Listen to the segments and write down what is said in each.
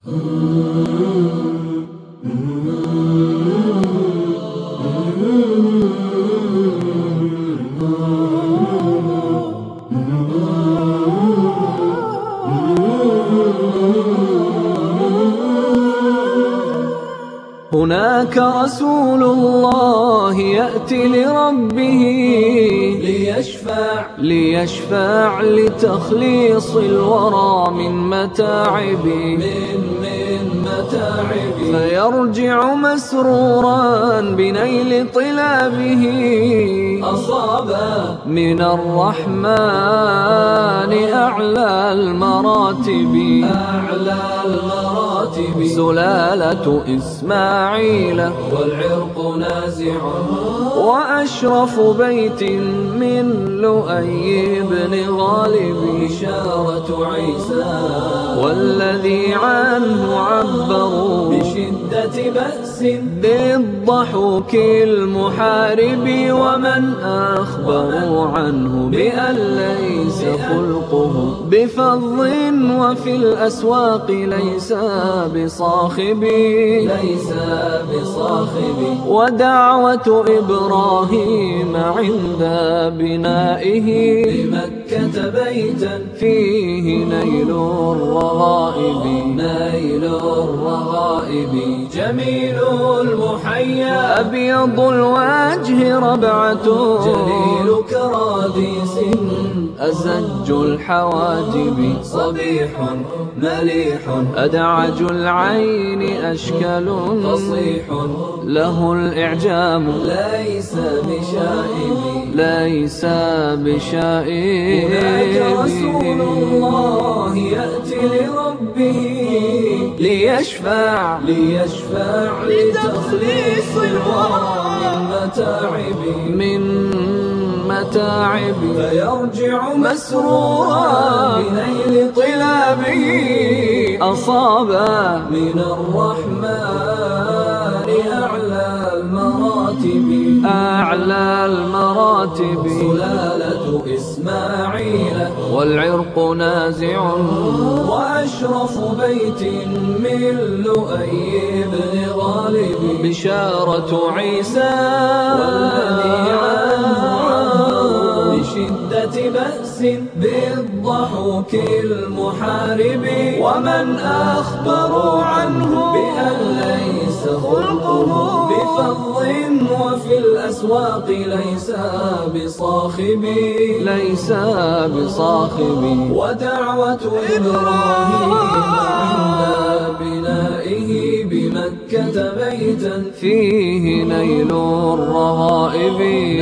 هناك رسول الله يأتي لربه ليشفع لتخليص الورى من متاعبه فيرجع مسرورا بنيل طلابه أصاب من الرحمن أعلى المراتب سلالة إسماعيل والعرق نازع وأشرف بيت من لؤي بن غالب بشارة عيسى والذي عنه عبروا بشدة بأس بالضحوك المحارب ومن أخبروا عنه بأن ليس خلقه بفظ وفي الأسواق ليس بصاخبي ودعوة إبراهيم عند بنائه بمكة بيتا فيه نيل الرغائب جميل المحيا أبيض الوجه ربعة جليل كراديس أزج الحواجب صبيح مليح أدعج العين أشكل فصيح له الإعجام ليس بشائب هناك رسول الله يأتي لربه ليشفع لتخليص الورى من متاعب فيرجع مسرورا بنيل طلابه أصاب من الرحمن أعلى المراتب سلالة إسماعيل والعرق نازع وأشرف بيت من لؤي بن غالب بشارة عيسى والذي عنه بشدة بأس بالضحوك المحارب ومن أخبروا عنه بأن ليس خلقه بفظ وفي الأسواق ليس بصاخبي ودعوة إبراهيم عند بنائه بمكة بيتا فيه نيل الرغائب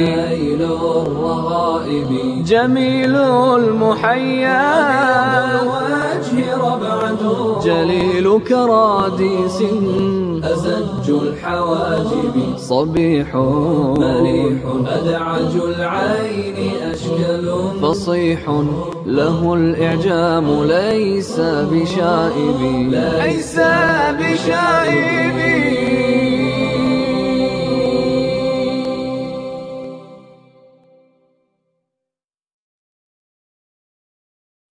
جميل المحيا الوجه ربعة جليل كراديس أزج الحواجب صبيح مليح أدعج العين أشكل فصيح له الإعجام ليس بشائب